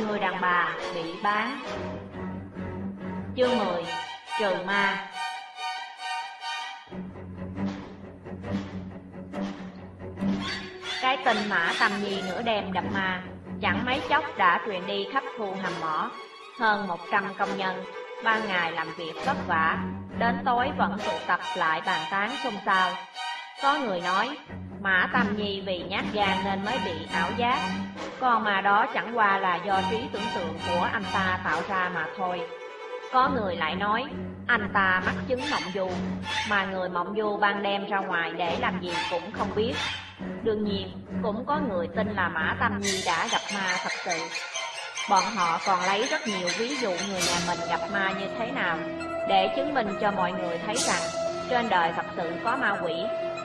người đàn bà bị bán. Chương 10. Trừ ma. Cái tin Mã Tâm Nhi nửa đêm đập ma chẳng mấy chốc đã truyền đi khắp khu hầm mỏ. Hơn 100 công nhân ban ngày làm việc vất vả, đến tối vẫn tụ tập lại bàn tán xôn xao. Có người nói Mã Tâm Nhi vì nhát gan nên mới bị ảo giác, còn mà đó chẳng qua là do trí tưởng tượng của anh ta tạo ra mà thôi. Có người lại nói anh ta mắc chứng mộng du, mà người mộng du ban đêm ra ngoài để làm gì cũng không biết. Đương nhiên cũng có người tin là Mã Tâm Nhi đã gặp ma thật sự. Bọn họ còn lấy rất nhiều ví dụ người nhà mình gặp ma như thế nào để chứng minh cho mọi người thấy rằng trên đời thật sự có ma quỷ.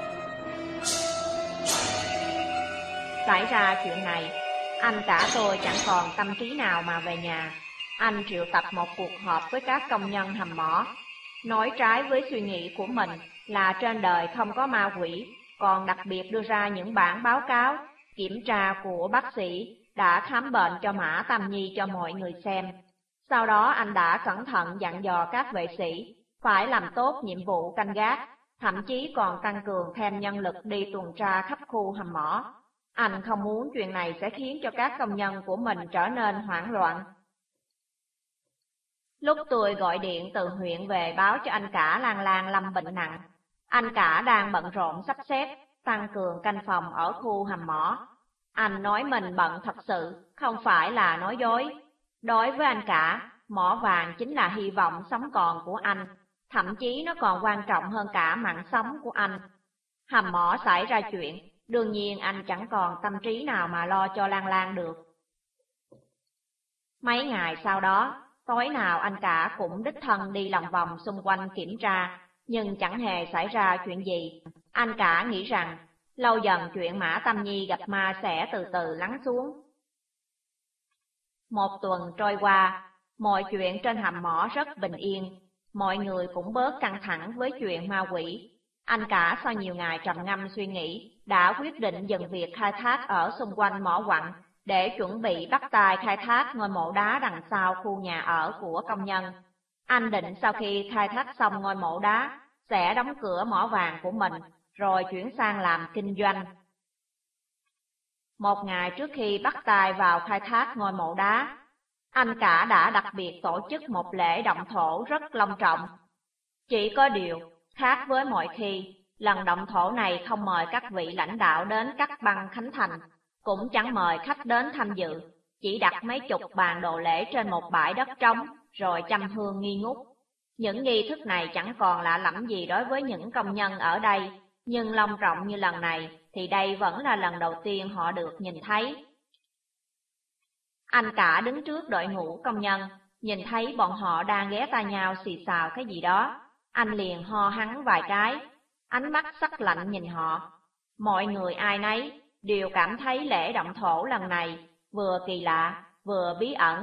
Xảy ra chuyện này, anh cả tôi chẳng còn tâm trí nào mà về nhà. Anh triệu tập một cuộc họp với các công nhân hầm mỏ, nói trái với suy nghĩ của mình là trên đời không có ma quỷ, còn đặc biệt đưa ra những bản báo cáo, kiểm tra của bác sĩ đã khám bệnh cho Mã Tâm Nhi cho mọi người xem. Sau đó anh đã cẩn thận dặn dò các vệ sĩ phải làm tốt nhiệm vụ canh gác, thậm chí còn tăng cường thêm nhân lực đi tuần tra khắp khu hầm mỏ. Anh không muốn chuyện này sẽ khiến cho các công nhân của mình trở nên hoảng loạn. Lúc tôi gọi điện từ huyện về báo cho anh cả Lan Lan lâm bệnh nặng, anh cả đang bận rộn sắp xếp tăng cường canh phòng ở khu hầm mỏ. Anh nói mình bận thật sự, không phải là nói dối. Đối với anh cả, mỏ vàng chính là hy vọng sống còn của anh, thậm chí nó còn quan trọng hơn cả mạng sống của anh. Hầm mỏ xảy ra chuyện, đương nhiên anh chẳng còn tâm trí nào mà lo cho Lan Lan được. Mấy ngày sau đó, tối nào anh cả cũng đích thân đi lòng vòng xung quanh kiểm tra, nhưng chẳng hề xảy ra chuyện gì. Anh cả nghĩ rằng lâu dần chuyện Mã Tâm Nhi gặp ma sẽ từ từ lắng xuống. Một tuần trôi qua, mọi chuyện trên hầm mỏ rất bình yên, mọi người cũng bớt căng thẳng với chuyện ma quỷ. Anh cả sau nhiều ngày trầm ngâm suy nghĩ, đã quyết định dừng việc khai thác ở xung quanh mỏ quặng để chuẩn bị bắt tay khai thác ngôi mộ đá đằng sau khu nhà ở của công nhân. Anh định sau khi khai thác xong ngôi mộ đá, sẽ đóng cửa mỏ vàng của mình, rồi chuyển sang làm kinh doanh. Một ngày trước khi bắt tay vào khai thác ngôi mộ đá, anh cả đã đặc biệt tổ chức một lễ động thổ rất long trọng. Chỉ có điều, khác với mọi khi, lần động thổ này không mời các vị lãnh đạo đến cắt băng khánh thành, cũng chẳng mời khách đến tham dự, chỉ đặt mấy chục bàn đồ lễ trên một bãi đất trống, rồi chăm hương nghi ngút. Những nghi thức này chẳng còn lạ lẫm gì đối với những công nhân ở đây, nhưng long trọng như lần này thì đây vẫn là lần đầu tiên họ được nhìn thấy. Anh cả đứng trước đội ngũ công nhân, nhìn thấy bọn họ đang ghé tai nhau xì xào cái gì đó. Anh liền ho hắn vài cái, ánh mắt sắc lạnh nhìn họ. Mọi người ai nấy đều cảm thấy lễ động thổ lần này vừa kỳ lạ, vừa bí ẩn.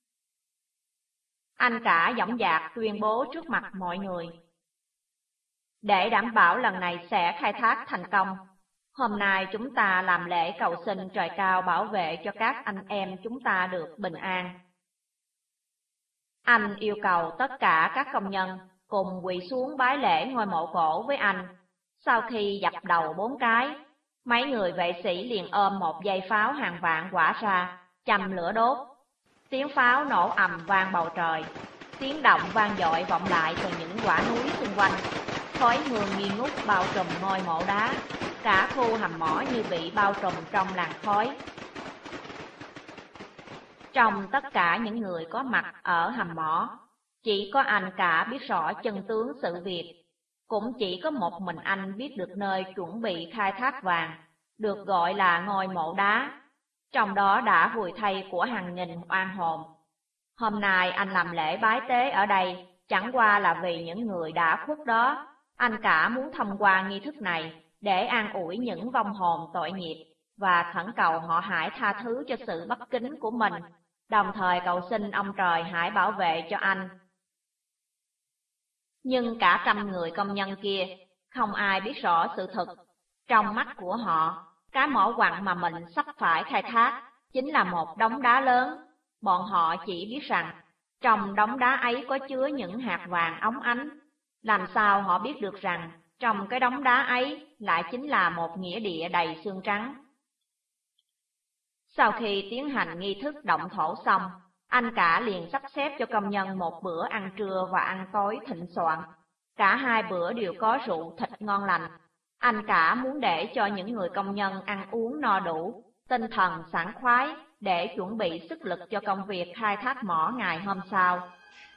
Anh cả dõng dạc tuyên bố trước mặt mọi người. Để đảm bảo lần này sẽ khai thác thành công, hôm nay chúng ta làm lễ cầu xin trời cao bảo vệ cho các anh em chúng ta được bình an. Anh yêu cầu tất cả các công nhân cùng quỳ xuống bái lễ ngôi mộ cổ với anh. Sau khi dập đầu 4 cái, mấy người vệ sĩ liền ôm một dây pháo hàng vạn quả ra, châm lửa đốt. Tiếng pháo nổ ầm vang bầu trời, tiếng động vang dội vọng lại từ những quả núi xung quanh. Khói hương nghi ngút bao trùm ngôi mộ đá, cả khu hầm mỏ như bị bao trùm trong làn khói. Trong tất cả những người có mặt ở hầm mỏ, chỉ có anh cả biết rõ chân tướng sự việc. Cũng chỉ có một mình anh biết được nơi chuẩn bị khai thác vàng, được gọi là ngôi mộ đá. Trong đó đã vùi thây của hàng nghìn oan hồn. Hôm nay anh làm lễ bái tế ở đây, chẳng qua là vì những người đã khuất đó. Anh cả muốn thông qua nghi thức này để an ủi những vong hồn tội nghiệp và khẩn cầu họ hãy tha thứ cho sự bất kính của mình, đồng thời cầu xin ông trời hãy bảo vệ cho anh. Nhưng cả trăm người công nhân kia, không ai biết rõ sự thật. Trong mắt của họ, cái mỏ quặng mà mình sắp phải khai thác chính là một đống đá lớn. bọn họ chỉ biết rằng trong đống đá ấy có chứa những hạt vàng óng ánh. Làm sao họ biết được rằng trong cái đống đá ấy lại chính là một nghĩa địa đầy xương trắng? Sau khi tiến hành nghi thức động thổ xong, anh cả liền sắp xếp cho công nhân một bữa ăn trưa và ăn tối thịnh soạn. Cả hai bữa đều có rượu thịt ngon lành. Anh cả muốn để cho những người công nhân ăn uống no đủ, tinh thần sảng khoái để chuẩn bị sức lực cho công việc khai thác mỏ ngày hôm sau.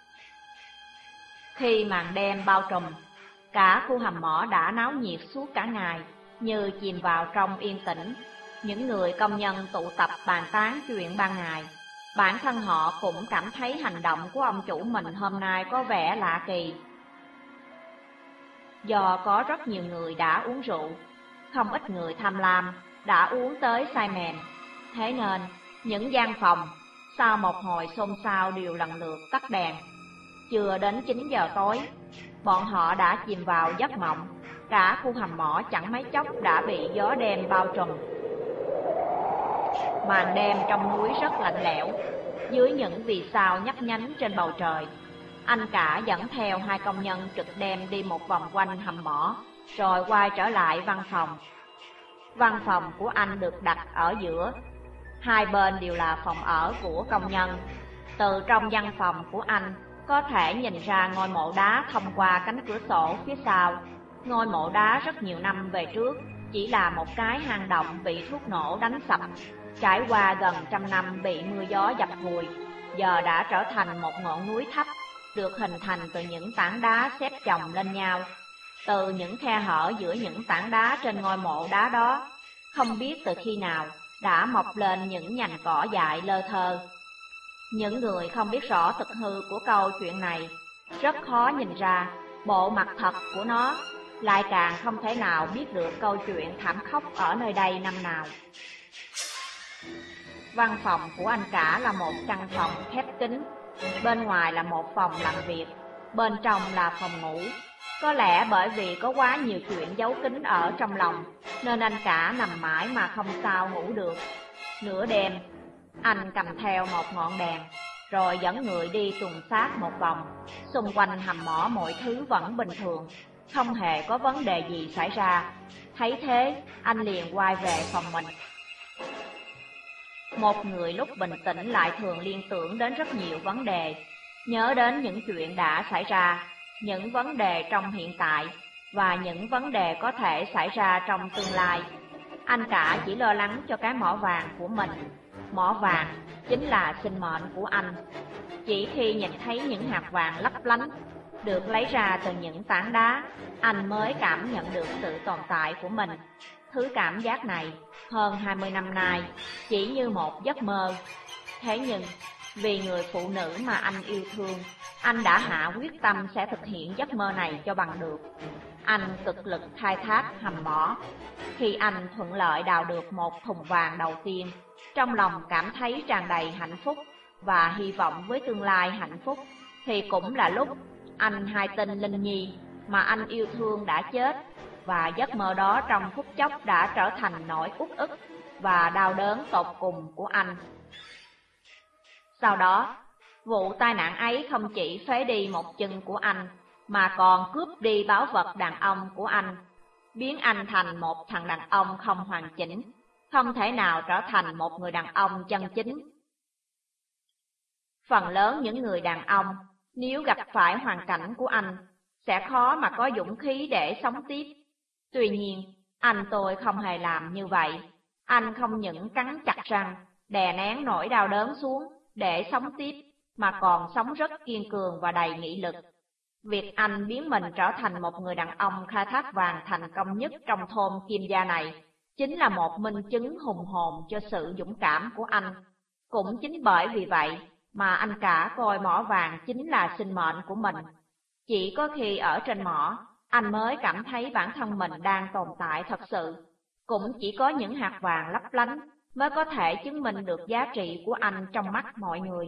Khi màn đêm bao trùm, cả khu hầm mỏ đã náo nhiệt suốt cả ngày, như chìm vào trong yên tĩnh. Những người công nhân tụ tập bàn tán chuyện ban ngày. Bản thân họ cũng cảm thấy hành động của ông chủ mình hôm nay có vẻ lạ kỳ. Do có rất nhiều người đã uống rượu, không ít người tham lam, đã uống tới say mềm. Thế nên, những gian phòng, sau một hồi xôn xao đều lần lượt tắt đèn. Chưa đến 9 giờ tối, bọn họ đã chìm vào giấc mộng. Cả khu hầm mỏ chẳng mấy chốc đã bị gió đêm bao trùm. Màn đêm trong núi rất lạnh lẽo, dưới những vì sao nhấp nhánh trên bầu trời. Anh cả dẫn theo hai công nhân trực đêm đi một vòng quanh hầm mỏ, rồi quay trở lại văn phòng. Văn phòng của anh được đặt ở giữa, hai bên đều là phòng ở của công nhân. Từ trong văn phòng của anh, có thể nhìn ra ngôi mộ đá thông qua cánh cửa sổ phía sau. Ngôi mộ đá rất nhiều năm về trước, chỉ là một cái hang động bị thuốc nổ đánh sập. Trải qua gần 100 năm bị mưa gió dập vùi, giờ đã trở thành một ngọn núi thấp, được hình thành từ những tảng đá xếp chồng lên nhau. Từ những khe hở giữa những tảng đá trên ngôi mộ đá đó, không biết từ khi nào đã mọc lên những nhành cỏ dại lơ thơ. Những người không biết rõ thực hư của câu chuyện này rất khó nhìn ra bộ mặt thật của nó, lại càng không thể nào biết được câu chuyện thảm khốc ở nơi đây năm nào. Văn phòng của anh cả là một căn phòng khép kín, bên ngoài là một phòng làm việc, bên trong là phòng ngủ. Có lẽ bởi vì có quá nhiều chuyện giấu kín ở trong lòng, nên anh cả nằm mãi mà không sao ngủ được. Nửa đêm, anh cầm theo một ngọn đèn, rồi dẫn người đi tuần sát một vòng. Xung quanh hầm mỏ mọi thứ vẫn bình thường, không hề có vấn đề gì xảy ra. Thấy thế, anh liền quay về phòng mình. Một người lúc bình tĩnh lại thường liên tưởng đến rất nhiều vấn đề, nhớ đến những chuyện đã xảy ra, những vấn đề trong hiện tại và những vấn đề có thể xảy ra trong tương lai. Anh cả chỉ lo lắng cho cái mỏ vàng của mình. Mỏ vàng chính là sinh mệnh của anh. Chỉ khi nhìn thấy những hạt vàng lấp lánh được lấy ra từ những tảng đá, anh mới cảm nhận được sự tồn tại của mình. Thứ cảm giác này hơn 20 năm nay chỉ như một giấc mơ. Thế nhưng vì người phụ nữ mà anh yêu thương, anh đã hạ quyết tâm sẽ thực hiện giấc mơ này cho bằng được. Anh cực lực khai thác hầm mỏ. Khi anh thuận lợi đào được một thùng vàng đầu tiên, trong lòng cảm thấy tràn đầy hạnh phúc và hy vọng với tương lai hạnh phúc, thì cũng là lúc anh hai tin Linh Nhi mà anh yêu thương đã chết, và giấc mơ đó trong phút chốc đã trở thành nỗi uất ức và đau đớn tột cùng của anh. Sau đó, vụ tai nạn ấy không chỉ phế đi một chân của anh, mà còn cướp đi báu vật đàn ông của anh, biến anh thành một thằng đàn ông không hoàn chỉnh, không thể nào trở thành một người đàn ông chân chính. Phần lớn những người đàn ông, nếu gặp phải hoàn cảnh của anh, sẽ khó mà có dũng khí để sống tiếp. Tuy nhiên, anh tôi không hề làm như vậy. Anh không những cắn chặt răng, đè nén nỗi đau đớn xuống để sống tiếp, mà còn sống rất kiên cường và đầy nghị lực. Việc anh biến mình trở thành một người đàn ông khai thác vàng thành công nhất trong thôn Kim Gia này chính là một minh chứng hùng hồn cho sự dũng cảm của anh. Cũng chính bởi vì vậy mà anh cả coi mỏ vàng chính là sinh mệnh của mình. Chỉ có khi ở trên mỏ, anh mới cảm thấy bản thân mình đang tồn tại thật sự. Cũng chỉ có những hạt vàng lấp lánh mới có thể chứng minh được giá trị của anh trong mắt mọi người.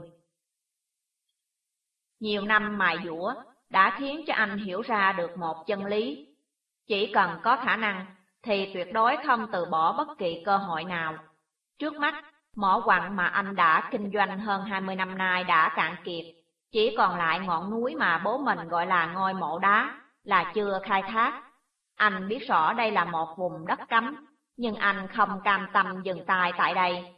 Nhiều năm mài dũa đã khiến cho anh hiểu ra được một chân lý. Chỉ cần có khả năng thì tuyệt đối không từ bỏ bất kỳ cơ hội nào. Trước mắt, Mỏ quặng mà anh đã kinh doanh hơn 20 năm nay đã cạn kiệt, chỉ còn lại ngọn núi mà bố mình gọi là ngôi mộ đá, là chưa khai thác. Anh biết rõ đây là một vùng đất cấm, nhưng anh không cam tâm dừng tay tại đây.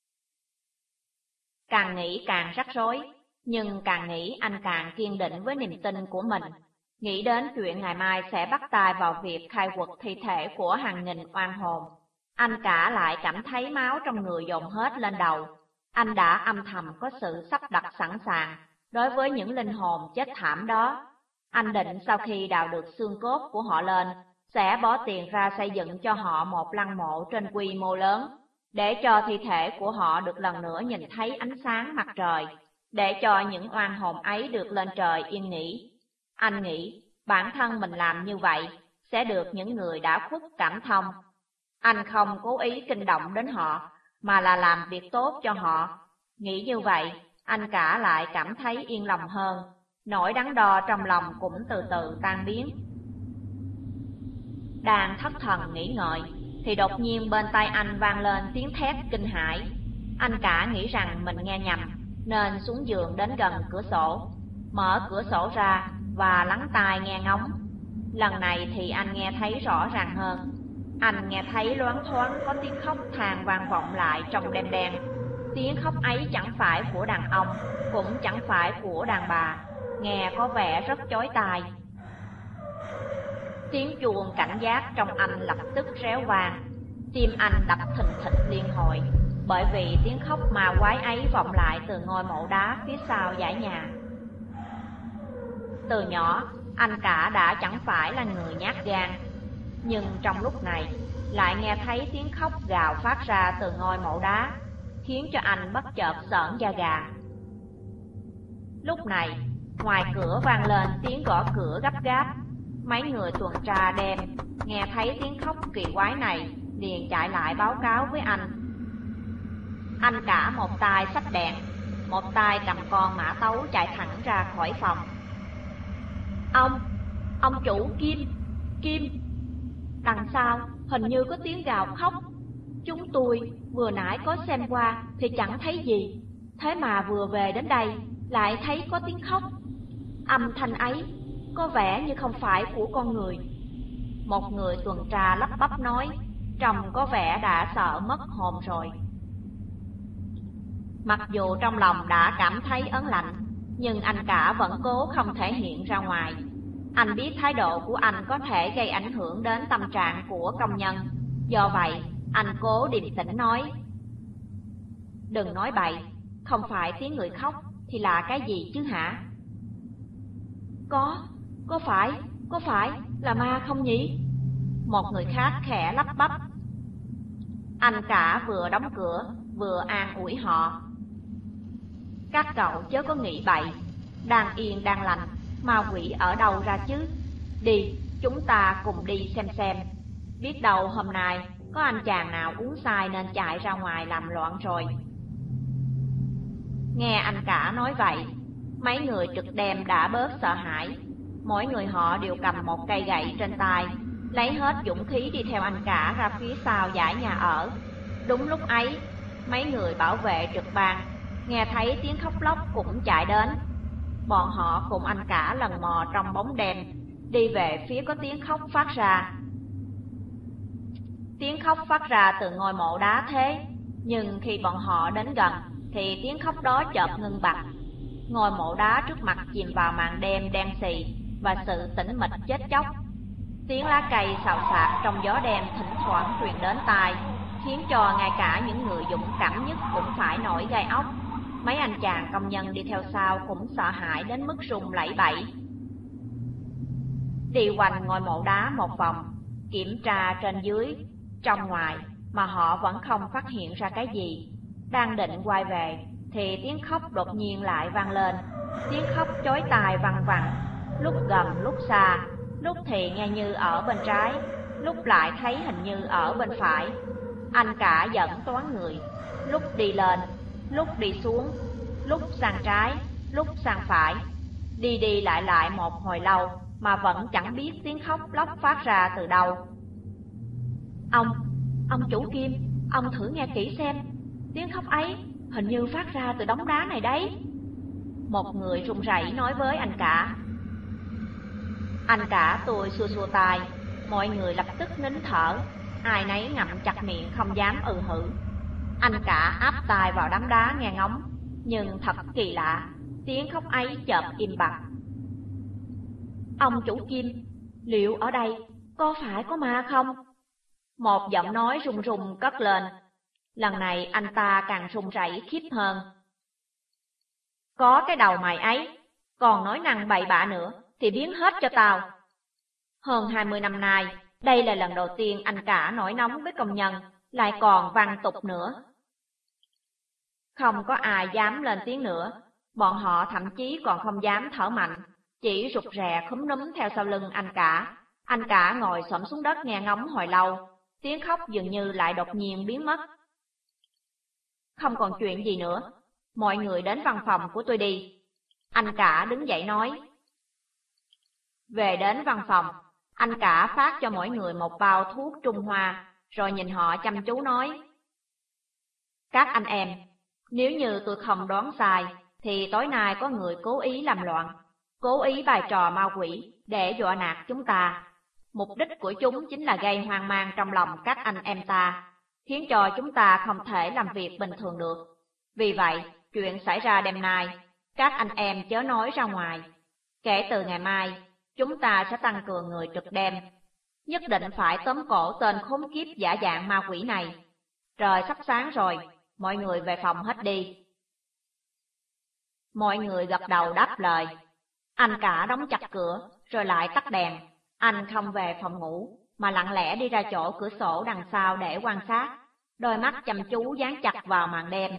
Càng nghĩ càng rắc rối, nhưng càng nghĩ anh càng kiên định với niềm tin của mình. Nghĩ đến chuyện ngày mai sẽ bắt tay vào việc khai quật thi thể của hàng nghìn oan hồn, anh cả lại cảm thấy máu trong người dồn hết lên đầu. Anh đã âm thầm có sự sắp đặt sẵn sàng đối với những linh hồn chết thảm đó. Anh định sau khi đào được xương cốt của họ lên, sẽ bỏ tiền ra xây dựng cho họ một lăng mộ trên quy mô lớn, để cho thi thể của họ được lần nữa nhìn thấy ánh sáng mặt trời, để cho những oan hồn ấy được lên trời yên nghỉ. Anh nghĩ bản thân mình làm như vậy sẽ được những người đã khuất cảm thông. Anh không cố ý kinh động đến họ, mà là làm việc tốt cho họ. Nghĩ như vậy, anh cả lại cảm thấy yên lòng hơn, nỗi đắn đo trong lòng cũng từ từ tan biến. Đang thất thần nghĩ ngợi, thì đột nhiên bên tai anh vang lên tiếng thét kinh hãi. Anh cả nghĩ rằng mình nghe nhầm, nên xuống giường đến gần cửa sổ, mở cửa sổ ra và lắng tai nghe ngóng. Lần này thì anh nghe thấy rõ ràng hơn. Anh nghe thấy loáng thoáng có tiếng khóc than vang vọng lại trong đêm đen. Tiếng khóc ấy chẳng phải của đàn ông, cũng chẳng phải của đàn bà, nghe có vẻ rất chói tai. Tiếng chuông cảnh giác trong anh lập tức réo vang, tim anh đập thình thịch liên hồi, bởi vì tiếng khóc ma quái ấy vọng lại từ ngôi mộ đá phía sau dãy nhà. Từ nhỏ, anh cả đã chẳng phải là người nhát gan, nhưng trong lúc này lại nghe thấy tiếng khóc gào phát ra từ ngôi mộ đá, khiến cho anh bất chợt sởn da gà. Lúc này, ngoài cửa vang lên tiếng gõ cửa gấp gáp. Mấy người tuần tra đêm nghe thấy tiếng khóc kỳ quái này liền chạy lại báo cáo với anh. Anh cả một tay xách đèn, một tay cầm con mã tấu chạy thẳng ra khỏi phòng. Ông chủ Kim, đằng sau hình như có tiếng gào khóc. Chúng tôi vừa nãy có xem qua thì chẳng thấy gì, thế mà vừa về đến đây lại thấy có tiếng khóc. Âm thanh ấy có vẻ như không phải của con người. Một người tuần tra lắp bắp nói, trông có vẻ đã sợ mất hồn rồi. Mặc dù trong lòng đã cảm thấy ớn lạnh, nhưng anh cả vẫn cố không thể hiện ra ngoài. Anh biết thái độ của anh có thể gây ảnh hưởng đến tâm trạng của công nhân, do vậy anh cố điềm tĩnh nói, đừng nói bậy, không phải tiếng người khóc thì là cái gì chứ hả? Có phải là ma không nhỉ? Một người khác khẽ lắp bắp. Anh cả vừa đóng cửa vừa an ủi họ. Các cậu chớ có nghĩ bậy, đang yên đang lành, ma quỷ ở đâu ra chứ? Đi, chúng ta cùng đi xem. Biết đâu hôm nay có anh chàng nào uống say nên chạy ra ngoài làm loạn rồi. Nghe anh cả nói vậy, mấy người trực đêm đã bớt sợ hãi. Mỗi người họ đều cầm một cây gậy trên tay, lấy hết dũng khí đi theo anh cả ra phía sau dãy nhà ở. Đúng lúc ấy, mấy người bảo vệ trực ban nghe thấy tiếng khóc lóc cũng chạy đến. Bọn họ cùng anh cả lần mò trong bóng đêm, đi về phía có tiếng khóc phát ra. Tiếng khóc phát ra từ ngôi mộ đá thế, nhưng khi bọn họ đến gần thì tiếng khóc đó chợt ngưng bặt. Ngôi mộ đá trước mặt chìm vào màn đêm đen xì và sự tĩnh mịch chết chóc. Tiếng lá cây xào xạc trong gió đêm thỉnh thoảng truyền đến tai, khiến cho ngay cả những người dũng cảm nhất cũng phải nổi gai ốc. Mấy anh chàng công nhân đi theo sau cũng sợ hãi đến mức run lẩy bẩy. Đi quanh ngôi mộ đá một vòng, kiểm tra trên dưới, trong ngoài, mà họ vẫn không phát hiện ra cái gì. Đang định quay về thì tiếng khóc đột nhiên lại vang lên. Tiếng khóc chói tai văng vẳng, lúc gần lúc xa, lúc thì nghe như ở bên trái, lúc lại thấy hình như ở bên phải. Anh cả giận toán người, lúc đi lên, lúc đi xuống, lúc sang trái, lúc sang phải, đi lại một hồi lâu mà vẫn chẳng biết tiếng khóc lóc phát ra từ đâu. Ông chủ Kim, ông thử nghe kỹ xem, Tiếng khóc ấy hình như phát ra từ đống đá này đấy. Một người run rẩy nói với anh cả. Anh cả tôi xua xua tay, mọi người lập tức nín thở, ai nấy ngậm chặt miệng không dám hử. Anh cả áp tai vào đám đá nghe ngóng, nhưng thật kỳ lạ, tiếng khóc ấy chợt im bặt. Ông chủ Kim, liệu ở đây có phải có ma không? Một giọng nói run run cất lên. Lần này anh ta càng run rẩy khiếp hơn. Có cái đầu mày ấy, còn nói năng bậy bạ nữa thì biến hết cho tao. Hơn 20 năm nay, đây là lần đầu tiên anh cả nổi nóng với công nhân, lại còn văng tục nữa. Không có ai dám lên tiếng nữa, bọn họ thậm chí còn không dám thở mạnh, chỉ rụt rè khúm núm theo sau lưng anh cả. Anh cả ngồi xổm xuống đất nghe ngóng hồi lâu, tiếng khóc dường như lại đột nhiên biến mất. Không còn chuyện gì nữa, mọi người đến văn phòng của tôi đi. Anh cả đứng dậy nói. Về đến văn phòng, anh cả phát cho mỗi người một bao thuốc Trung Hoa, rồi nhìn họ chăm chú nói. Các anh em, nếu như tôi không đoán sai, thì tối nay có người cố ý làm loạn, cố ý bày trò ma quỷ để dọa nạt chúng ta. Mục đích của chúng chính là gây hoang mang trong lòng các anh em ta, khiến cho chúng ta không thể làm việc bình thường được. Vì vậy, chuyện xảy ra đêm nay, các anh em chớ nói ra ngoài. Kể từ ngày mai, chúng ta sẽ tăng cường người trực đêm. Nhất định phải tóm cổ tên khốn kiếp giả dạng ma quỷ này. Trời sắp sáng rồi, mọi người về phòng hết đi. Mọi người gật đầu đáp lời. Anh cả đóng chặt cửa, rồi lại tắt đèn. Anh không về phòng ngủ, mà lặng lẽ đi ra chỗ cửa sổ đằng sau để quan sát, đôi mắt chăm chú dán chặt vào màn đêm.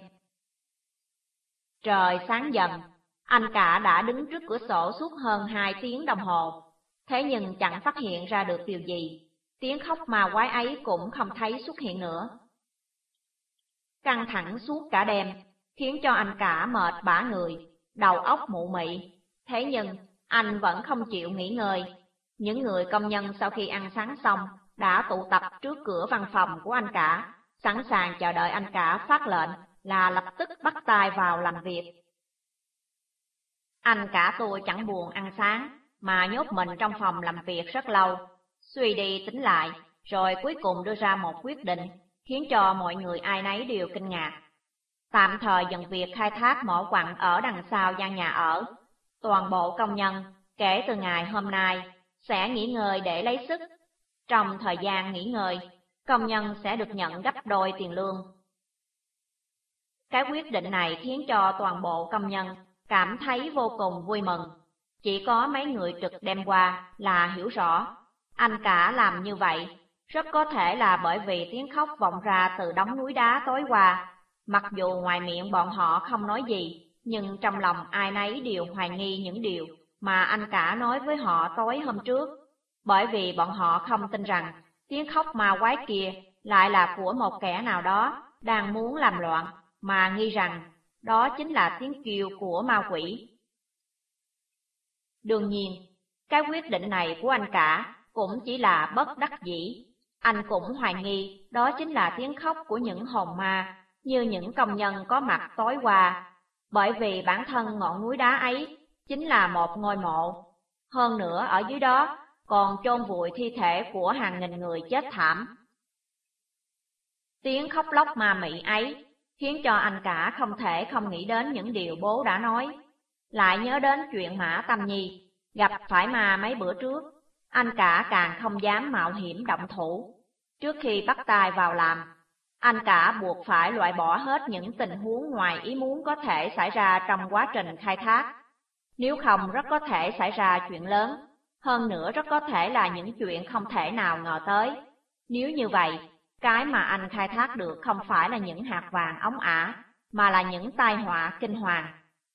Trời sáng dần, anh cả đã đứng trước cửa sổ suốt hơn 2 tiếng đồng hồ, thế nhưng chẳng phát hiện ra được điều gì. Tiếng khóc ma quái ấy cũng không thấy xuất hiện nữa. Căng thẳng suốt cả đêm, khiến cho anh cả mệt bã người, đầu óc mụ mị. Thế nhưng, anh vẫn không chịu nghỉ ngơi. Những người công nhân sau khi ăn sáng xong đã tụ tập trước cửa văn phòng của anh cả, sẵn sàng chờ đợi anh cả phát lệnh là lập tức bắt tay vào làm việc. Anh cả tôi chẳng buồn ăn sáng, mà nhốt mình trong phòng làm việc rất lâu, suy đi tính lại, rồi cuối cùng đưa ra một quyết định, khiến cho mọi người ai nấy đều kinh ngạc. Tạm thời dừng việc khai thác mỏ quặng ở đằng sau gian nhà ở. Toàn bộ công nhân, kể từ ngày hôm nay, sẽ nghỉ ngơi để lấy sức. Trong thời gian nghỉ ngơi, công nhân sẽ được nhận gấp đôi tiền lương. Cái quyết định này khiến cho toàn bộ công nhân cảm thấy vô cùng vui mừng. Chỉ có mấy người trực đêm qua là hiểu rõ, anh cả làm như vậy, rất có thể là bởi vì tiếng khóc vọng ra từ đống núi đá tối qua. Mặc dù ngoài miệng bọn họ không nói gì, nhưng trong lòng ai nấy đều hoài nghi những điều mà anh cả nói với họ tối hôm trước. Bởi vì bọn họ không tin rằng tiếng khóc ma quái kia lại là của một kẻ nào đó đang muốn làm loạn, mà nghi rằng đó chính là tiếng kêu của ma quỷ. Đương nhiên, cái quyết định này của anh cả cũng chỉ là bất đắc dĩ. Anh cũng hoài nghi đó chính là tiếng khóc của những hồn ma, như những công nhân có mặt tối qua, bởi vì bản thân ngọn núi đá ấy chính là một ngôi mộ. Hơn nữa ở dưới đó còn chôn vùi thi thể của hàng nghìn người chết thảm. Tiếng khóc lóc ma mị ấy khiến cho anh cả không thể không nghĩ đến những điều bố đã nói. Lại nhớ đến chuyện Mã Tâm Nhi gặp phải ma mấy bữa trước, anh cả càng không dám mạo hiểm động thủ. Trước khi bắt tay vào làm, anh cả buộc phải loại bỏ hết những tình huống ngoài ý muốn có thể xảy ra trong quá trình khai thác. Nếu không rất có thể xảy ra chuyện lớn, hơn nữa rất có thể là những chuyện không thể nào ngờ tới. Nếu như vậy, cái mà anh khai thác được không phải là những hạt vàng óng ả, mà là những tai họa kinh hoàng.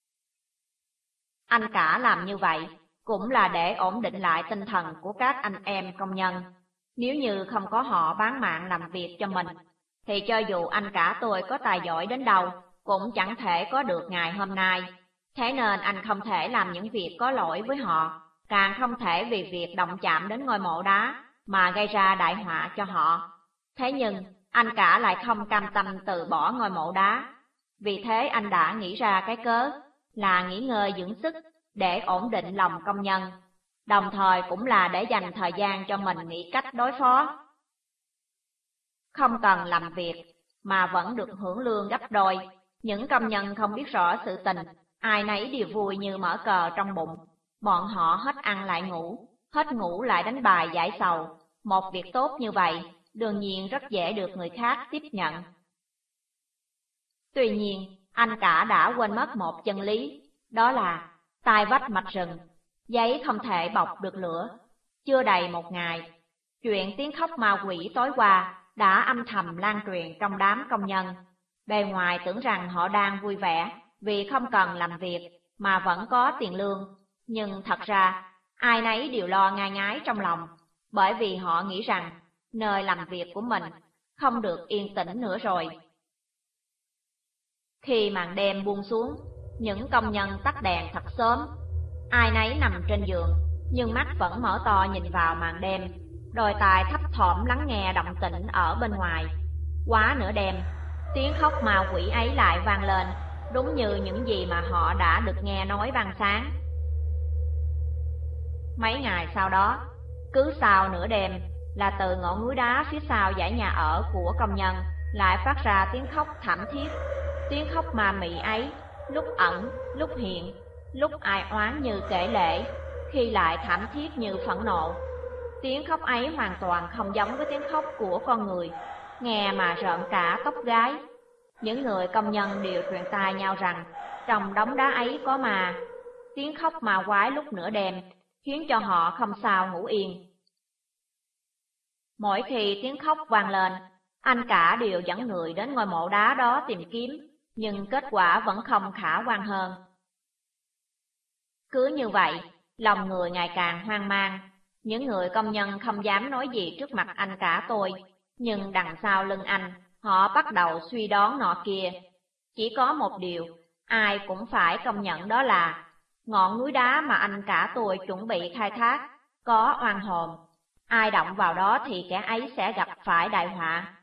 Anh cả làm như vậy cũng là để ổn định lại tinh thần của các anh em công nhân. Nếu như không có họ bán mạng làm việc cho mình, thì cho dù anh cả tôi có tài giỏi đến đâu, cũng chẳng thể có được ngày hôm nay. Thế nên anh không thể làm những việc có lỗi với họ, càng không thể vì việc động chạm đến ngôi mộ đá mà gây ra đại họa cho họ. Thế nhưng, anh cả lại không cam tâm từ bỏ ngôi mộ đá. Vì thế anh đã nghĩ ra cái cớ là nghỉ ngơi dưỡng sức để ổn định lòng công nhân, đồng thời cũng là để dành thời gian cho mình nghĩ cách đối phó. Không cần làm việc mà vẫn được hưởng lương gấp đôi, những công nhân không biết rõ sự tình, ai nấy đều vui như mở cờ trong bụng. Bọn họ hết ăn lại ngủ, hết ngủ lại đánh bài giải sầu. Một việc tốt như vậy, đương nhiên rất dễ được người khác tiếp nhận. Tuy nhiên, anh cả đã quên mất một chân lý, đó là tai vách mạch rừng, giấy không thể bọc được lửa. Chưa đầy một ngày, chuyện tiếng khóc ma quỷ tối qua đã âm thầm lan truyền trong đám công nhân. Bề ngoài tưởng rằng họ đang vui vẻ vì không cần làm việc mà vẫn có tiền lương, nhưng thật ra ai nấy đều lo ngai ngái trong lòng, bởi vì họ nghĩ rằng nơi làm việc của mình không được yên tĩnh nữa rồi. Khi màn đêm buông xuống, những công nhân tắt đèn thật sớm. Ai nấy nằm trên giường, nhưng mắt vẫn mở to nhìn vào màn đêm, đôi tai thấp thỏm lắng nghe động tĩnh ở bên ngoài. Quá nửa đêm, tiếng khóc ma quỷ ấy lại vang lên, đúng như những gì mà họ đã được nghe nói ban sáng. Mấy ngày sau đó, cứ sau nửa đêm là từ ngọn núi đá phía sau dãy nhà ở của công nhân lại phát ra tiếng khóc thảm thiết. Tiếng khóc ma mị ấy lúc ẩn, lúc hiện, lúc ai oán như kể lể, khi lại thảm thiết như phẫn nộ. Tiếng khóc ấy hoàn toàn không giống với tiếng khóc của con người, nghe mà rợn cả tóc gáy. Những người công nhân đều truyền tai nhau rằng trong đống đá ấy có ma. Tiếng khóc ma quái lúc nửa đêm khiến cho họ không sao ngủ yên. Mỗi khi tiếng khóc vang lên, anh cả đều dẫn người đến ngôi mộ đá đó tìm kiếm, nhưng kết quả vẫn không khả quan hơn. Cứ như vậy, lòng người ngày càng hoang mang. Những người công nhân không dám nói gì trước mặt anh cả tôi, nhưng đằng sau lưng anh, họ bắt đầu suy đoán nọ kia. Chỉ có một điều, ai cũng phải công nhận, đó là ngọn núi đá mà anh cả tôi chuẩn bị khai thác có oan hồn. Ai động vào đó thì kẻ ấy sẽ gặp phải đại họa.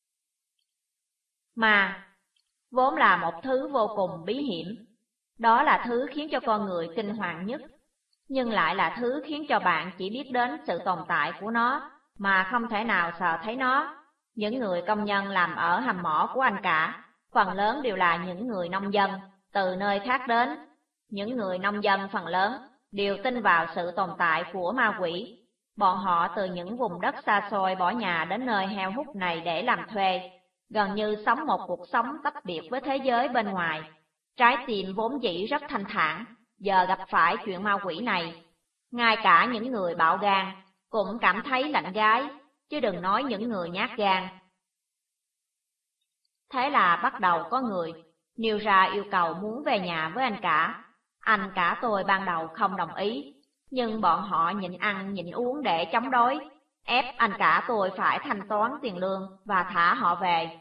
Mà vốn là một thứ vô cùng bí hiểm. Đó là thứ khiến cho con người kinh hoàng nhất, nhưng lại là thứ khiến cho bạn chỉ biết đến sự tồn tại của nó mà không thể nào sờ thấy nó. Những người công nhân làm ở hầm mỏ của anh cả, phần lớn đều là những người nông dân từ nơi khác đến. Những người nông dân phần lớn đều tin vào sự tồn tại của ma quỷ. Bọn họ từ những vùng đất xa xôi bỏ nhà đến nơi heo hút này để làm thuê, gần như sống một cuộc sống tách biệt với thế giới bên ngoài. Trái tim vốn dĩ rất thanh thản, giờ gặp phải chuyện ma quỷ này, ngay cả những người bạo gan cũng cảm thấy lạnh gáy, chứ đừng nói những người nhát gan. Thế là bắt đầu có người nêu ra yêu cầu muốn về nhà với anh cả. Anh cả tôi ban đầu không đồng ý, nhưng bọn họ nhịn ăn nhịn uống để chống đối, ép anh cả tôi phải thanh toán tiền lương và thả họ về.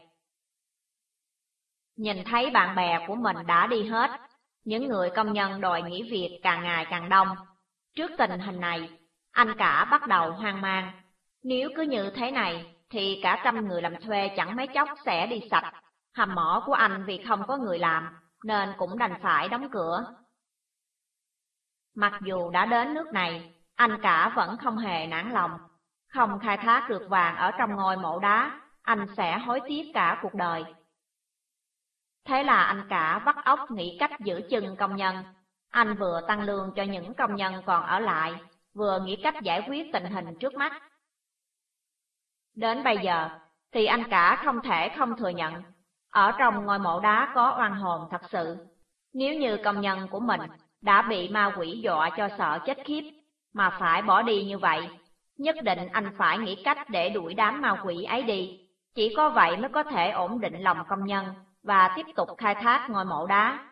Nhìn thấy bạn bè của mình đã đi hết, những người công nhân đòi nghỉ việc càng ngày càng đông. Trước tình hình này, anh cả bắt đầu hoang mang. Nếu cứ như thế này, thì cả trăm người làm thuê chẳng mấy chốc sẽ đi sạch. Hầm mỏ của anh vì không có người làm, nên cũng đành phải đóng cửa. Mặc dù đã đến nước này, anh cả vẫn không hề nản lòng. Không khai thác được vàng ở trong ngôi mộ đá, anh sẽ hối tiếc cả cuộc đời. Thế là anh cả vắt óc nghĩ cách giữ chân công nhân. Anh vừa tăng lương cho những công nhân còn ở lại, vừa nghĩ cách giải quyết tình hình trước mắt. Đến bây giờ, thì anh cả không thể không thừa nhận, ở trong ngôi mộ đá có oan hồn thật sự. Nếu như công nhân của mình đã bị ma quỷ dọa cho sợ chết khiếp, mà phải bỏ đi như vậy, nhất định anh phải nghĩ cách để đuổi đám ma quỷ ấy đi. Chỉ có vậy mới có thể ổn định lòng công nhân và tiếp tục khai thác ngôi mộ đá.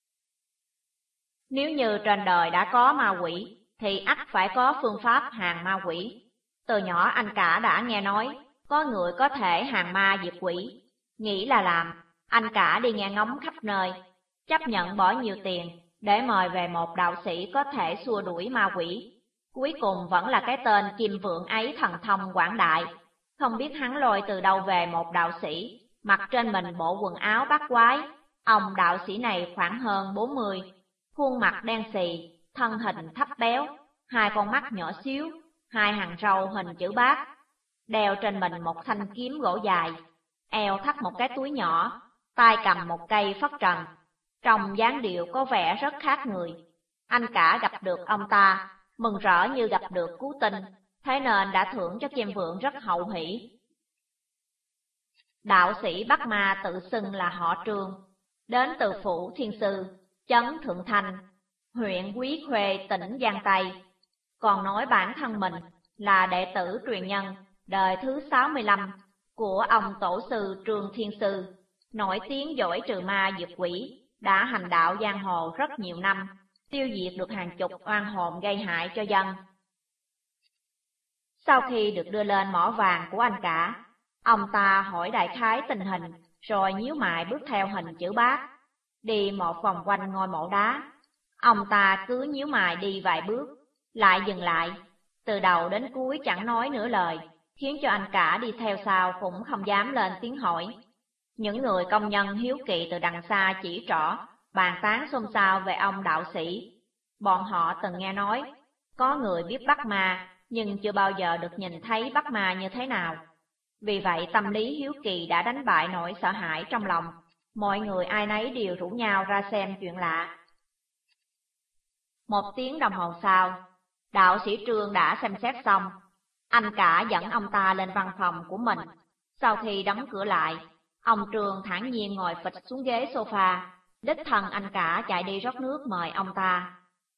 Nếu như trên đời đã có ma quỷ, thì ắt phải có phương pháp hàng ma quỷ. Từ nhỏ anh cả đã nghe nói, có người có thể hàng ma diệt quỷ. Nghĩ là làm, anh cả đi nghe ngóng khắp nơi, chấp nhận bỏ nhiều tiền để mời về một đạo sĩ có thể xua đuổi ma quỷ. Cuối cùng vẫn là cái tên Kim Vượng ấy thần thông quảng đại. Không biết hắn lôi từ đâu về một đạo sĩ, mặc trên mình bộ quần áo bắt quái. Ông đạo sĩ này khoảng hơn 40, khuôn mặt đen xì, thân hình thấp béo, hai con mắt nhỏ xíu, hai hàng râu hình chữ bát, đeo trên mình một thanh kiếm gỗ dài, eo thắt một cái túi nhỏ, tay cầm một cây phất trần. Trong dáng điệu có vẻ rất khác người. Anh cả gặp được ông ta, mừng rỡ như gặp được cứu tinh, thế nên đã thưởng cho Kim Vượng rất hậu hỷ. Đạo sĩ Bắc Ma tự xưng là họ Trương, đến từ phủ Thiên Sư, chấn Thượng Thành, huyện Quý Khuê, tỉnh Giang Tây. Còn nói bản thân mình là đệ tử truyền nhân đời thứ 65 của ông tổ sư Trương Thiên Sư, nổi tiếng giỏi trừ ma diệt quỷ, đã hành đạo giang hồ rất nhiều năm, tiêu diệt được hàng chục oan hồn gây hại cho dân. Sau khi được đưa lên mỏ vàng của anh cả, ông ta hỏi đại khái tình hình, rồi nhíu mày bước theo hình chữ bát, đi một vòng quanh ngôi mộ đá. Ông ta cứ nhíu mày đi vài bước, lại dừng lại, từ đầu đến cuối chẳng nói nửa lời, khiến cho anh cả đi theo sau cũng không dám lên tiếng hỏi. Những người công nhân hiếu kỳ từ đằng xa chỉ trỏ, bàn tán xôn xao về ông đạo sĩ. Bọn họ từng nghe nói, có người biết bắt ma, nhưng chưa bao giờ được nhìn thấy bắt ma như thế nào. Vì vậy tâm lý hiếu kỳ đã đánh bại nỗi sợ hãi trong lòng. Mọi người ai nấy đều rủ nhau ra xem chuyện lạ. 1 tiếng đồng hồ sau, đạo sĩ Trương đã xem xét xong. Anh cả dẫn ông ta lên văn phòng của mình. Sau khi đóng cửa lại, ông Trương thản nhiên ngồi phịch xuống ghế sofa, đích thân anh cả chạy đi rót nước mời ông ta.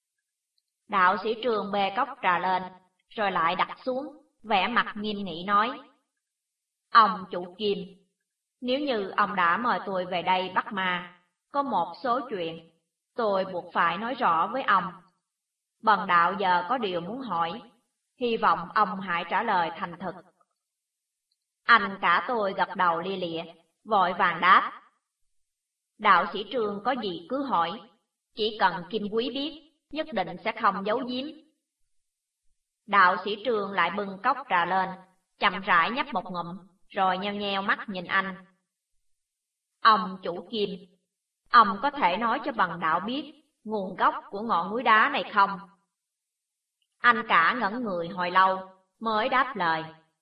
Đạo sĩ Trương bê cốc trà lên, rồi lại đặt xuống, vẻ mặt nghiêm nghị nói: Ông chủ Kim, nếu như ông đã mời tôi về đây bắt ma, có một số chuyện tôi buộc phải nói rõ với ông. Bần đạo giờ có điều muốn hỏi, hy vọng ông hãy trả lời thành thực. Anh cả tôi gật đầu lia lịa, vội vàng đáp: Đạo sĩ Trương có gì cứ hỏi, chỉ cần Kim Quý biết, nhất định sẽ không giấu giếm. Đạo sĩ Trương lại bưng cốc trà lên, chậm rãi nhấp một ngụm, rồi nheo nheo mắt nhìn anh. Ông chủ Kim, ông có thể nói cho bần đạo biết nguồn gốc của ngọn núi đá này không? Anh cả ngẩn người hồi lâu, mới đáp lời.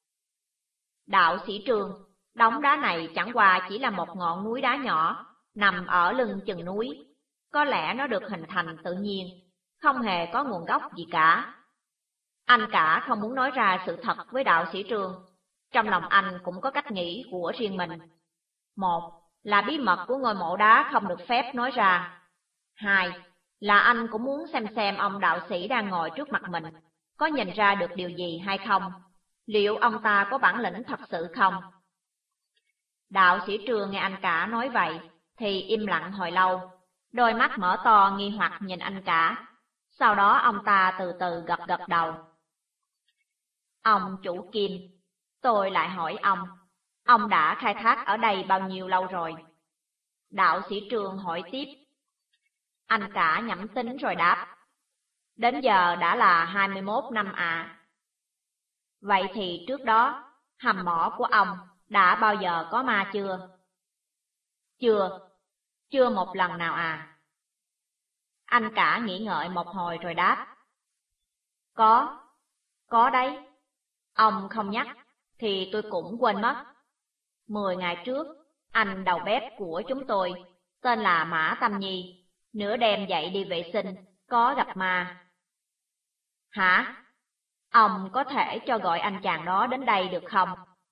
Đạo sĩ Trương, đống đá này chẳng qua chỉ là một ngọn núi đá nhỏ, nằm ở lưng chừng núi. Có lẽ nó được hình thành tự nhiên, không hề có nguồn gốc gì cả. Anh cả không muốn nói ra sự thật với đạo sĩ Trương. Trong lòng anh cũng có cách nghĩ của riêng mình. Một là bí mật của ngôi mộ đá không được phép nói ra. Hai là anh cũng muốn xem ông đạo sĩ đang ngồi trước mặt mình có nhìn ra được điều gì hay không. Liệu ông ta có bản lĩnh thật sự không? Đạo sĩ Trương nghe anh cả nói vậy thì im lặng hồi lâu, đôi mắt mở to nghi hoặc nhìn anh cả. Sau đó ông ta từ từ gật đầu. Ông chủ Kim, tôi lại hỏi ông đã khai thác ở đây bao nhiêu lâu rồi? Đạo sĩ Trương hỏi tiếp. Anh cả nhẩm tính rồi đáp. Đến giờ đã là 21 năm à. Vậy thì trước đó, hầm mỏ của ông đã bao giờ có ma chưa? Chưa một lần nào à. Anh cả nghĩ ngợi một hồi rồi đáp. Có đấy. Ông không nhắc thì tôi cũng quên mất. 10 ngày trước, anh đầu bếp của chúng tôi, tên là Mã Tâm Nhi, nửa đêm dậy đi vệ sinh, có gặp ma. Hả? Ông có thể cho gọi anh chàng đó đến đây được không?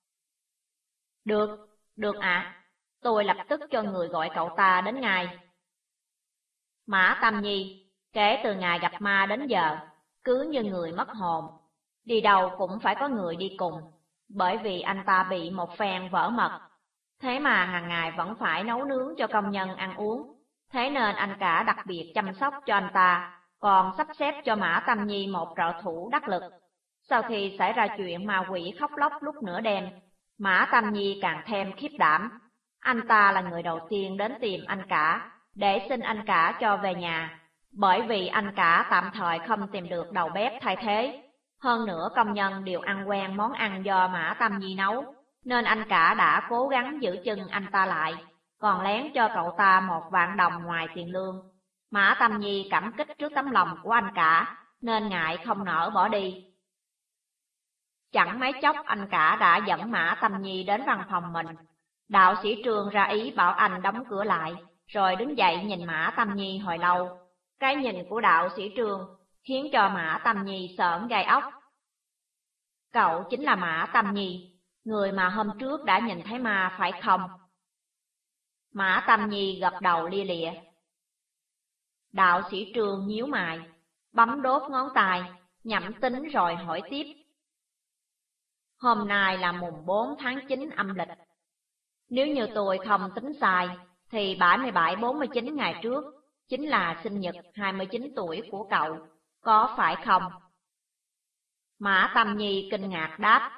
Được ạ. Tôi lập tức cho người gọi cậu ta đến ngay. Mã Tâm Nhi, kể từ ngày gặp ma đến giờ, cứ như người mất hồn. Đi đâu cũng phải có người đi cùng, bởi vì anh ta bị một phen vỡ mật. Thế mà hàng ngày vẫn phải nấu nướng cho công nhân ăn uống. Thế nên anh cả đặc biệt chăm sóc cho anh ta, còn sắp xếp cho Mã Tâm Nhi một trợ thủ đắc lực. Sau khi xảy ra chuyện ma quỷ khóc lóc lúc nửa đêm, Mã Tâm Nhi càng thêm khiếp đảm. Anh ta là người đầu tiên đến tìm anh cả, để xin anh cả cho về nhà, bởi vì anh cả tạm thời không tìm được đầu bếp thay thế. Hơn nữa công nhân đều ăn quen món ăn do Mã Tâm Nhi nấu, nên anh cả đã cố gắng giữ chân anh ta lại, còn lén cho cậu ta 1.000.000 đồng ngoài tiền lương. Mã Tâm Nhi cảm kích trước tấm lòng của anh cả, nên ngại không nỡ bỏ đi. Chẳng mấy chốc anh cả đã dẫn Mã Tâm Nhi đến văn phòng mình. Đạo sĩ Trường ra ý bảo anh đóng cửa lại, rồi đứng dậy nhìn Mã Tâm Nhi hồi lâu. Cái nhìn của đạo sĩ Trường khiến cho Mã Tâm Nhi sởn gai ốc. Cậu chính là Mã Tâm Nhi, người mà hôm trước đã nhìn thấy ma phải không? Mã Tâm Nhi gật đầu lia lịa. Đạo sĩ Trường nhíu mày, bấm đốt ngón tay, nhẩm tính rồi hỏi tiếp. Hôm nay là mùng 4 tháng 9 âm lịch. Nếu như tôi không tính sai, thì 77-49 ngày trước chính là sinh nhật 29 tuổi của cậu, có phải không? Mã Tâm Nhi kinh ngạc đáp.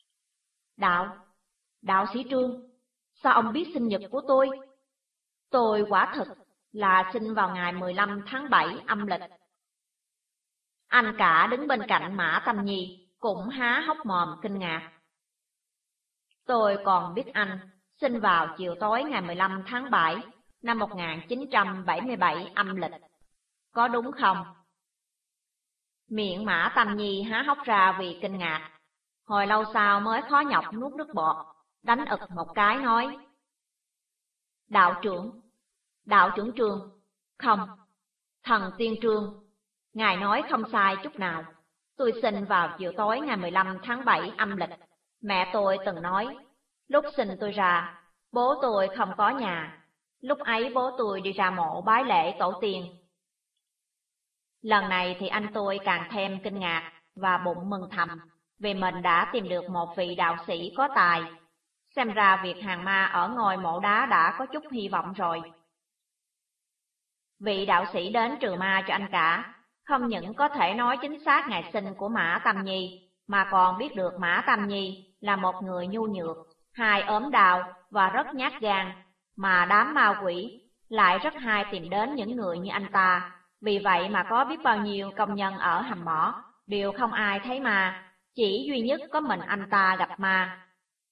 Đạo sĩ Trương, sao ông biết sinh nhật của tôi? Tôi quả thực là sinh vào ngày 15 tháng 7 âm lịch. Anh cả đứng bên cạnh Mã Tâm Nhi cũng há hốc mồm kinh ngạc. Tôi còn biết anh sinh vào chiều tối ngày 15 tháng 7 năm 1977 âm lịch. Có đúng không? Miệng Mã Tâm Nhi há hốc ra vì kinh ngạc. Hồi lâu sau mới khó nhọc nuốt nước bọt, đánh ực một cái nói. Đạo trưởng Trương, không, thần tiên Trương, ngài nói không sai chút nào. Tôi sinh vào chiều tối ngày 15 tháng 7 âm lịch. Mẹ tôi từng nói, lúc sinh tôi ra, bố tôi không có nhà. Lúc ấy bố tôi đi ra mộ bái lễ tổ tiên. Lần này thì anh tôi càng thêm kinh ngạc và bụng mừng thầm, vì mình đã tìm được một vị đạo sĩ có tài. Xem ra việc hàng ma ở ngôi mộ đá đã có chút hy vọng rồi. Vị đạo sĩ đến trừ ma cho anh cả, không những có thể nói chính xác ngày sinh của Mã Tâm Nhi, mà còn biết được Mã Tâm Nhi là một người nhu nhược, hay ốm đau và rất nhát gan, mà đám ma quỷ lại rất hay tìm đến những người như anh ta. Vì vậy mà có biết bao nhiêu công nhân ở hầm mỏ đều không ai thấy ma, chỉ duy nhất có mình anh ta gặp ma.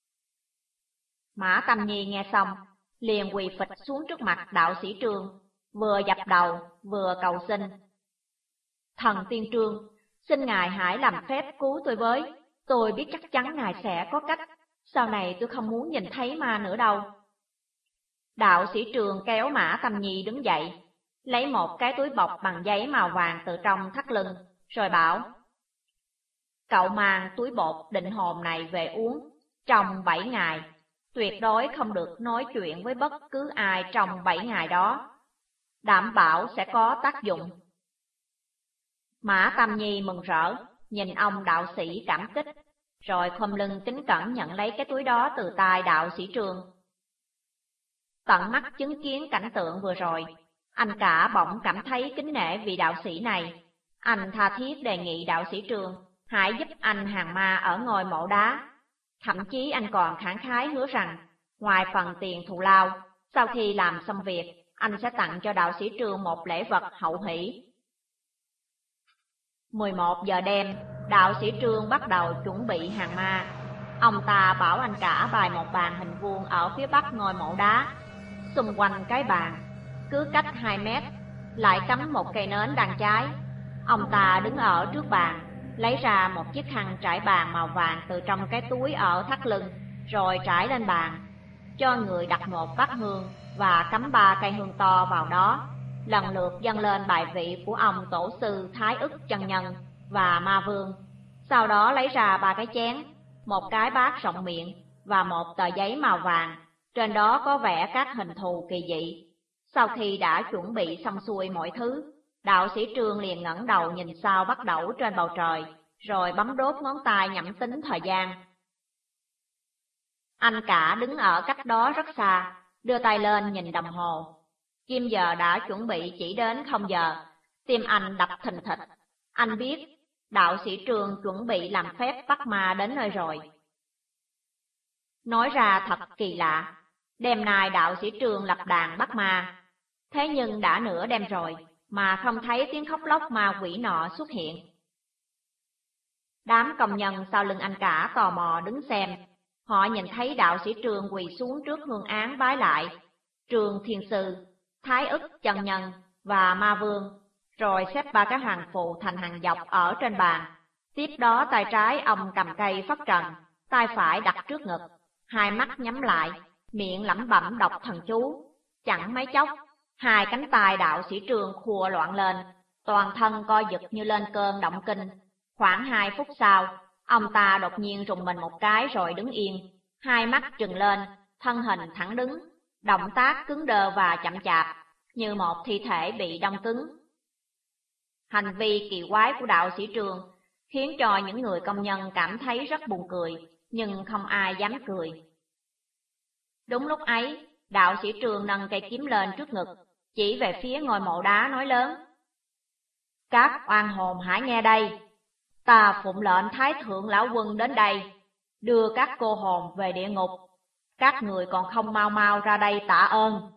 Mã Tâm Nhi nghe xong, liền quỳ phịch xuống trước mặt đạo sĩ Trương, vừa dập đầu vừa cầu xin. Thần tiên Trương, xin ngài hãy làm phép cứu tôi với, tôi biết chắc chắn ngài sẽ có cách, sau này tôi không muốn nhìn thấy ma nữa đâu. Đạo sĩ Trường kéo Mã Tâm Nhi đứng dậy, lấy một cái túi bọc bằng giấy màu vàng từ trong thắt lưng, rồi bảo. Cậu mang túi bột định hồn này về uống, trong 7 ngày, tuyệt đối không được nói chuyện với bất cứ ai trong 7 ngày đó, đảm bảo sẽ có tác dụng. Mã Tâm Nhi mừng rỡ, nhìn ông đạo sĩ cảm kích, rồi khom lưng kính cẩn nhận lấy cái túi đó từ tay đạo sĩ Trường. Tận mắt chứng kiến cảnh tượng vừa rồi, anh cả bỗng cảm thấy kính nể vị đạo sĩ này. Anh tha thiết đề nghị đạo sĩ Trường hãy giúp anh hàng ma ở ngôi mộ đá. Thậm chí anh còn khẳng khái hứa rằng, ngoài phần tiền thù lao, sau khi làm xong việc, anh sẽ tặng cho đạo sĩ Trường một lễ vật hậu hỷ. 11 giờ đêm, đạo sĩ Trương bắt đầu chuẩn bị hàng ma. Ông ta bảo anh cả bày một bàn hình vuông ở phía bắc ngôi mộ đá. Xung quanh cái bàn, cứ cách 2 mét, lại cắm một cây nến đang cháy. Ông ta đứng ở trước bàn, lấy ra một chiếc khăn trải bàn màu vàng từ trong cái túi ở thắt lưng, rồi trải lên bàn, cho người đặt một bát hương và cắm 3 cây hương to vào đó, lần lượt dâng lên bài vị của ông tổ sư Thái Ức Chân Nhân và Ma Vương. Sau đó lấy ra 3 cái chén, một cái bát rộng miệng và một tờ giấy màu vàng, trên đó có vẽ các hình thù kỳ dị. Sau khi đã chuẩn bị xong xuôi mọi thứ, đạo sĩ Trương liền ngẩng đầu nhìn sao bắt đầu trên bầu trời, rồi bấm đốt ngón tay nhẩm tính thời gian. Anh cả đứng ở cách đó rất xa, đưa tay lên nhìn đồng hồ. Kim giờ đã chuẩn bị chỉ đến 0 giờ, tim anh đập thình thịch. Anh biết đạo sĩ Trương chuẩn bị làm phép bắt ma đến nơi rồi. Nói ra thật kỳ lạ, đêm nay đạo sĩ Trương lập đàn bắt ma. Thế nhưng đã nửa đêm rồi mà không thấy tiếng khóc lóc ma quỷ nọ xuất hiện. Đám công nhân sau lưng anh cả tò mò đứng xem. Họ nhìn thấy đạo sĩ Trường quỳ xuống trước hương án bái lại Trường Thiên Sư, Thái Ức Chân Nhân và Ma Vương, rồi xếp ba cái hoàng phù thành hàng dọc ở trên bàn. Tiếp đó tay trái ông cầm cây phất trần, tay phải đặt trước ngực, hai mắt nhắm lại, miệng lẩm bẩm đọc thần chú. Chẳng mấy chốc, hai cánh tay đạo sĩ Trường khua loạn lên, toàn thân co giật như lên cơn động kinh. Khoảng 2 phút sau, ông ta đột nhiên rùng mình một cái rồi đứng yên, hai mắt trừng lên, thân hình thẳng đứng, động tác cứng đơ và chậm chạp, như một thi thể bị đông cứng. Hành vi kỳ quái của đạo sĩ Trường khiến cho những người công nhân cảm thấy rất buồn cười, nhưng không ai dám cười. Đúng lúc ấy, đạo sĩ Trường nâng cây kiếm lên trước ngực, chỉ về phía ngôi mộ đá nói lớn: "Các oan hồn hãy nghe đây, ta phụng lệnh Thái Thượng Lão Quân đến đây, đưa các cô hồn về địa ngục. Các người còn không mau mau ra đây tạ ơn."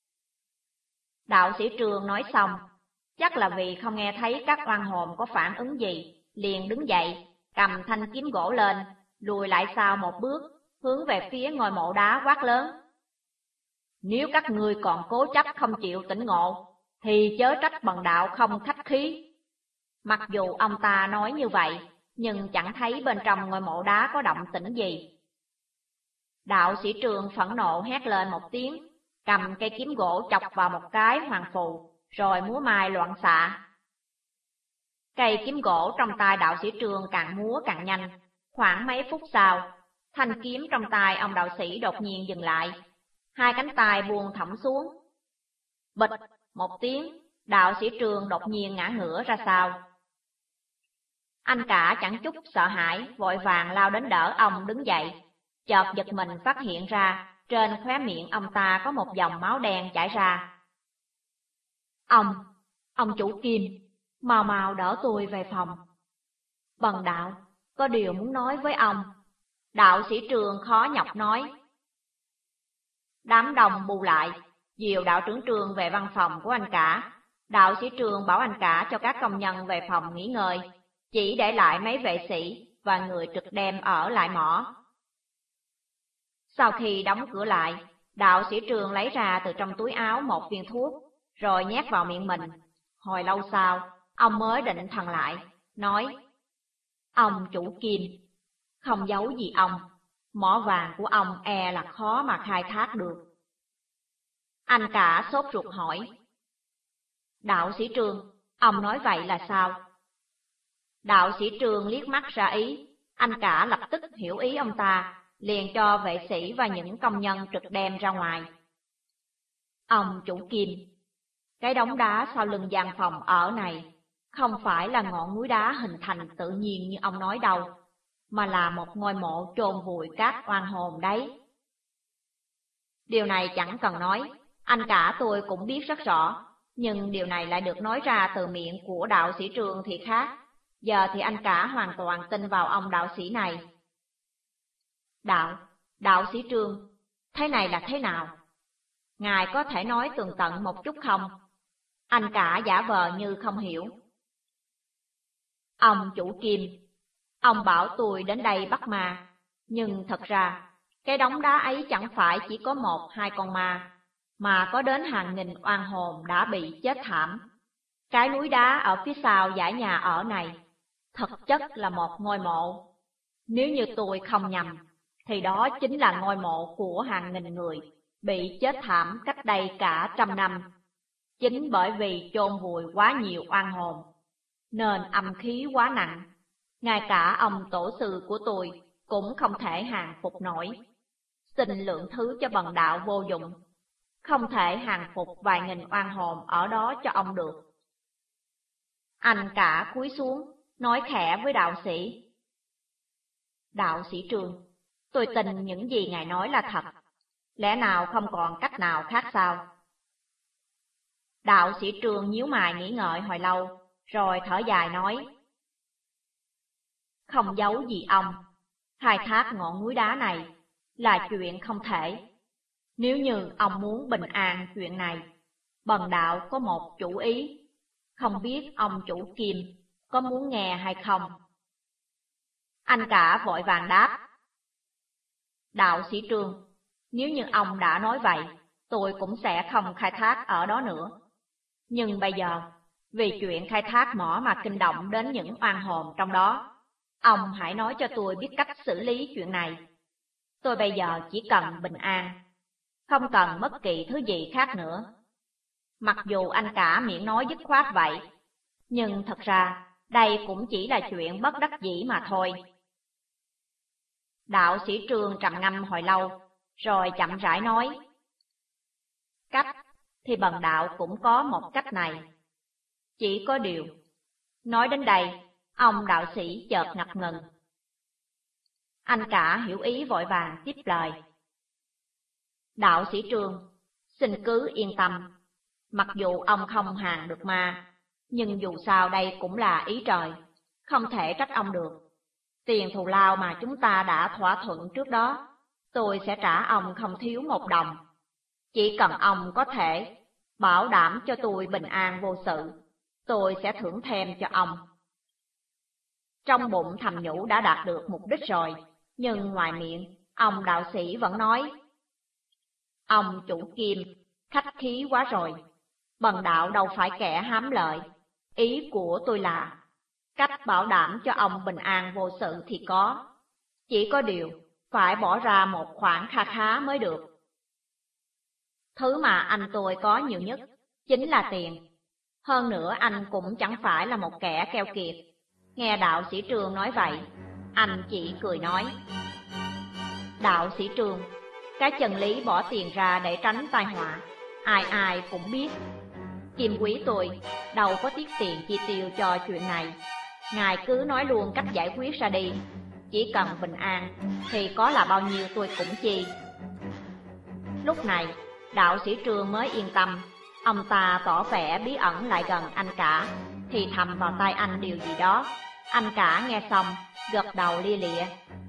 Đạo sĩ Trường nói xong, chắc là vì không nghe thấy các oan hồn có phản ứng gì, liền đứng dậy, cầm thanh kiếm gỗ lên, lùi lại sau một bước, hướng về phía ngôi mộ đá quát lớn: "Nếu các ngươi còn cố chấp không chịu tỉnh ngộ, thì chớ trách bần đạo không khách khí." Mặc dù ông ta nói như vậy, nhưng chẳng thấy bên trong ngôi mộ đá có động tĩnh gì. Đạo sĩ Trường phẫn nộ hét lên một tiếng, cầm cây kiếm gỗ chọc vào một cái hoàng phù, rồi múa mai loạn xạ. Cây kiếm gỗ trong tay đạo sĩ Trường càng múa càng nhanh. Khoảng mấy phút sau, thanh kiếm trong tay ông đạo sĩ đột nhiên dừng lại, hai cánh tay buông thõng xuống. Bịch một tiếng, đạo sĩ Trường đột nhiên ngã ngửa ra sau. Anh cả chẳng chút sợ hãi, vội vàng lao đến đỡ ông đứng dậy. Chợt giật mình phát hiện ra, trên khóe miệng ông ta có một dòng máu đen chảy ra. Ông chủ Kim, mau mau đỡ tôi về phòng. Bần đạo, có điều muốn nói với ông. Đạo sĩ Trường khó nhọc nói. Đám đông bù lại, dìu đạo trưởng Trường về văn phòng của anh cả. Đạo sĩ Trường bảo anh cả cho các công nhân về phòng nghỉ ngơi, chỉ để lại mấy vệ sĩ và người trực đêm ở lại mỏ. Sau khi đóng cửa lại, đạo sĩ Trường lấy ra từ trong túi áo một viên thuốc, rồi nhét vào miệng mình. Hồi lâu sau, ông mới định thần lại, nói: "Ông chủ Kim, không giấu gì ông, mỏ vàng của ông e là khó mà khai thác được." Anh cả sốt ruột hỏi: "Đạo sĩ Trường, ông nói vậy là sao?" Đạo sĩ Trường liếc mắt ra ý, anh cả lập tức hiểu ý ông ta, liền cho vệ sĩ và những công nhân trực đêm ra ngoài. "Ông chủ Kim, cái đống đá sau lưng gian phòng ở này không phải là ngọn núi đá hình thành tự nhiên như ông nói đâu, mà là một ngôi mộ chôn vùi các oan hồn đấy." Điều này chẳng cần nói, anh cả tôi cũng biết rất rõ, nhưng điều này lại được nói ra từ miệng của đạo sĩ Trường thì khác. Giờ thì anh cả hoàn toàn tin vào ông đạo sĩ này. Đạo sĩ Trường, thế này là thế nào? Ngài có thể nói tường tận một chút không? Anh cả giả vờ như không hiểu. "Ông chủ Kim, ông bảo tôi đến đây bắt ma, nhưng thật ra cái đống đá ấy chẳng phải chỉ có 1-2 con ma, mà có đến hàng nghìn oan hồn đã bị chết thảm. Cái núi đá ở phía sau dãy nhà ở này thực chất là một ngôi mộ. Nếu như tôi không nhầm, thì đó chính là ngôi mộ của hàng nghìn người bị chết thảm cách đây cả 100 năm. Chính bởi vì chôn vùi quá nhiều oan hồn, nên âm khí quá nặng. Ngay cả ông tổ sư của tôi cũng không thể hàng phục nổi. Xin lượng thứ cho bần đạo vô dụng, không thể hàng phục vài nghìn oan hồn ở đó cho ông được." Anh cả cúi xuống, nói khẽ với đạo sĩ: "Đạo sĩ Trường, tôi tin những gì ngài nói là thật, lẽ nào không còn cách nào khác sao?" Đạo sĩ Trường nhíu mày nghĩ ngợi hồi lâu, rồi thở dài nói: "Không giấu gì ông, khai thác ngọn núi đá này là chuyện không thể. Nếu như ông muốn bình an chuyện này, bần đạo có một chủ ý, không biết ông chủ Kim có muốn nghe hay không?" Anh cả vội vàng đáp. Đạo sĩ Trương, nếu như ông đã nói vậy, tôi cũng sẽ không khai thác ở đó nữa. Nhưng bây giờ, vì chuyện khai thác mỏ mà kinh động đến những oan hồn trong đó, ông hãy nói cho tôi biết cách xử lý chuyện này. Tôi bây giờ chỉ cần bình an, không cần bất kỳ thứ gì khác nữa. Mặc dù anh cả miệng nói dứt khoát vậy, nhưng thật ra đây cũng chỉ là chuyện bất đắc dĩ mà thôi. Đạo sĩ Trương trầm ngâm hồi lâu, rồi chậm rãi nói. Cách thì bần đạo cũng có một cách này. Chỉ có điều, nói đến đây, ông đạo sĩ chợt ngập ngừng. Anh cả hiểu ý vội vàng tiếp lời. Đạo sĩ Trương, xin cứ yên tâm. Mặc dù ông không hàng được ma, nhưng dù sao đây cũng là ý trời, không thể trách ông được. Tiền thù lao mà chúng ta đã thỏa thuận trước đó, tôi sẽ trả ông không thiếu một đồng. Chỉ cần ông có thể bảo đảm cho tôi bình an vô sự, tôi sẽ thưởng thêm cho ông. Trong bụng thầm nhủ đã đạt được mục đích rồi, nhưng ngoài miệng, ông đạo sĩ vẫn nói. Ông chủ Kim, khách khí quá rồi. Bần đạo đâu phải kẻ hám lợi. Ý của tôi là, cách bảo đảm cho ông bình an vô sự thì có. Chỉ có điều, phải bỏ ra một khoản kha khá mới được. Thứ mà anh tôi có nhiều nhất, chính là tiền. Hơn nữa anh cũng chẳng phải là một kẻ keo kiệt. Nghe đạo sĩ Trương nói vậy, anh chỉ cười nói. Đạo sĩ Trương, cái chân lý bỏ tiền ra để tránh tai họa, ai ai cũng biết. Kim quý tôi đâu có tiếc tiền chi tiêu cho chuyện này. Ngài cứ nói luôn cách giải quyết ra đi. Chỉ cần bình an thì có là bao nhiêu tôi cũng chi. Lúc này đạo sĩ Trương mới yên tâm. Ông ta tỏ vẻ bí ẩn lại gần anh cả, thì thầm vào tai anh điều gì đó. Anh cả nghe xong gật đầu lia lịa,